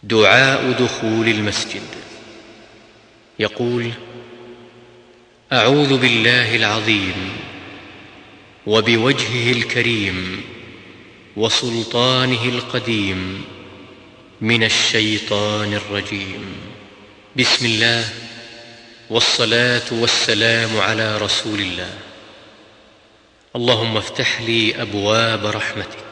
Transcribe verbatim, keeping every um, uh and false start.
دعاء دخول المسجد. يقول: أعوذ بالله العظيم وبوجهه الكريم وسلطانه القديم من الشيطان الرجيم. بسم الله، والصلاة والسلام على رسول الله. اللهم افتح لي أبواب رحمتك